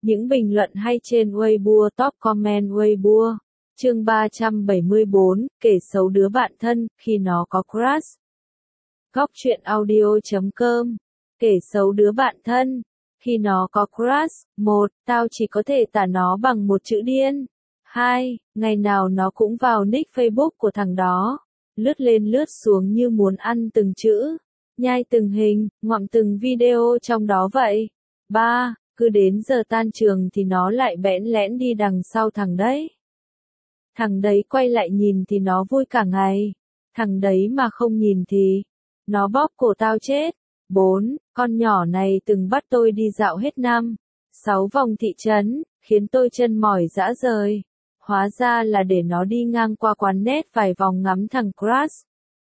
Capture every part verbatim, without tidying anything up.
Những bình luận hay trên Weibo, top comment Weibo. Chương ba trăm bảy mươi bốn, kể xấu đứa bạn thân, khi nó có crush. Góc truyện audio chấm com. Kể xấu đứa bạn thân, khi nó có crush. Một, tao chỉ có thể tả nó bằng một chữ điên. Hai, ngày nào nó cũng vào nick Facebook của thằng đó. Lướt lên lướt xuống như muốn ăn từng chữ, nhai từng hình, ngoạm từng video trong đó vậy. Ba, cứ đến giờ tan trường thì nó lại bẽn lẽn đi đằng sau thằng đấy. Thằng đấy quay lại nhìn thì nó vui cả ngày. Thằng đấy mà không nhìn thì nó bóp cổ tao chết. Bốn, con nhỏ này từng bắt tôi đi dạo hết năm, sáu vòng thị trấn, khiến tôi chân mỏi rã rời. Hóa ra là để nó đi ngang qua quán net vài vòng ngắm thằng crush.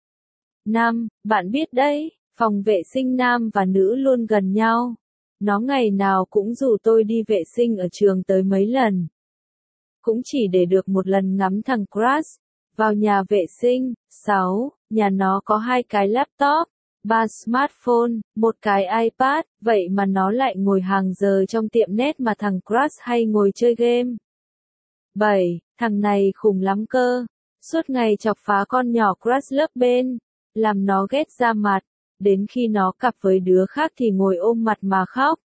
Năm, bạn biết đấy, phòng vệ sinh nam và nữ luôn gần nhau. Nó ngày nào cũng rủ tôi đi vệ sinh ở trường tới mấy lần. Cũng chỉ để được một lần ngắm thằng crush. Vào nhà vệ sinh. Sáu, nhà nó có hai cái laptop, ba smartphone, một cái iPad, vậy mà nó lại ngồi hàng giờ trong tiệm net mà thằng crush hay ngồi chơi game. Bảy, thằng này khủng lắm cơ, suốt ngày chọc phá con nhỏ crush lớp bên, làm nó ghét ra mặt, đến khi nó cặp với đứa khác thì ngồi ôm mặt mà khóc.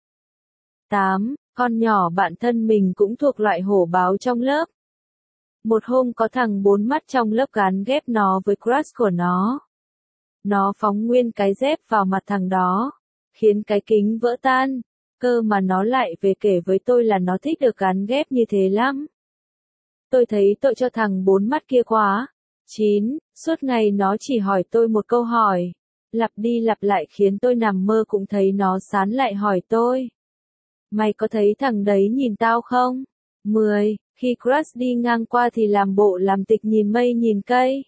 Tám, con nhỏ bạn thân mình cũng thuộc loại hổ báo trong lớp. Một hôm có thằng bốn mắt trong lớp gán ghép nó với crush của nó. Nó phóng nguyên cái dép vào mặt thằng đó, khiến cái kính vỡ tan, cơ mà nó lại về kể với tôi là nó thích được gắn ghép như thế lắm. Tôi thấy tội cho thằng bốn mắt kia quá. Chín, suốt ngày nó chỉ hỏi tôi một câu hỏi, lặp đi lặp lại khiến tôi nằm mơ cũng thấy nó sán lại hỏi tôi. Mày có thấy thằng đấy nhìn tao không? Mười, khi crush đi ngang qua thì làm bộ làm tịch nhìn mây nhìn cây.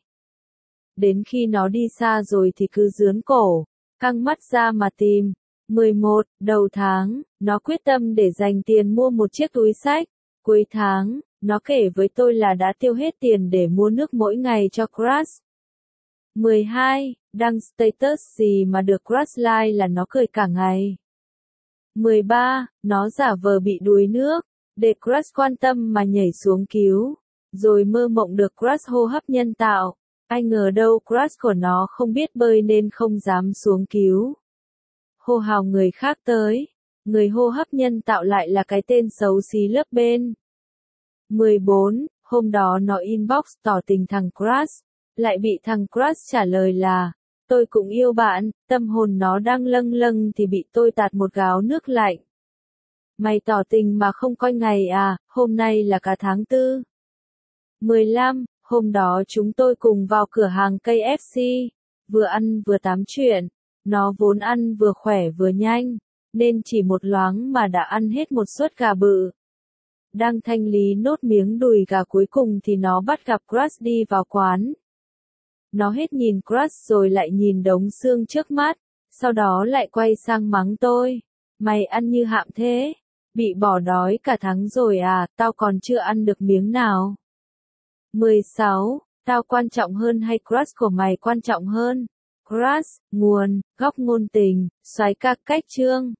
Đến khi nó đi xa rồi thì cứ giướn cổ, căng mắt ra mà tìm. Mười một, đầu tháng, nó quyết tâm để dành tiền mua một chiếc túi xách. Cuối tháng, nó kể với tôi là đã tiêu hết tiền để mua nước mỗi ngày cho crush. Mười hai, đăng status gì mà được crush like là nó cười cả ngày. Mười ba, nó giả vờ bị đuối nước, để crush quan tâm mà nhảy xuống cứu, rồi mơ mộng được crush hô hấp nhân tạo. Ai ngờ đâu crush của nó không biết bơi nên không dám xuống cứu. Hô hào người khác tới, người hô hấp nhân tạo lại là cái tên xấu xí lớp bên. Mười bốn, hôm đó nó inbox tỏ tình thằng crush, lại bị thằng crush trả lời là, tôi cũng yêu bạn, tâm hồn nó đang lâng lâng thì bị tôi tạt một gáo nước lạnh. Mày tỏ tình mà không coi ngày à, hôm nay là cả tháng tư. Mười lăm, hôm đó chúng tôi cùng vào cửa hàng cây ép xê, vừa ăn vừa tám chuyện, nó vốn ăn vừa khỏe vừa nhanh, nên chỉ một loáng mà đã ăn hết một suất gà bự. Đang thanh lý nốt miếng đùi gà cuối cùng thì nó bắt gặp crush đi vào quán. Nó hết nhìn crush rồi lại nhìn đống xương trước mắt, sau đó lại quay sang mắng tôi. Mày ăn như hạm thế, bị bỏ đói cả tháng rồi à, tao còn chưa ăn được miếng nào. Mười sáu, tao quan trọng hơn hay crush của mày quan trọng hơn? Crush, nguồn, góc ngôn tình, soái ca cách chương.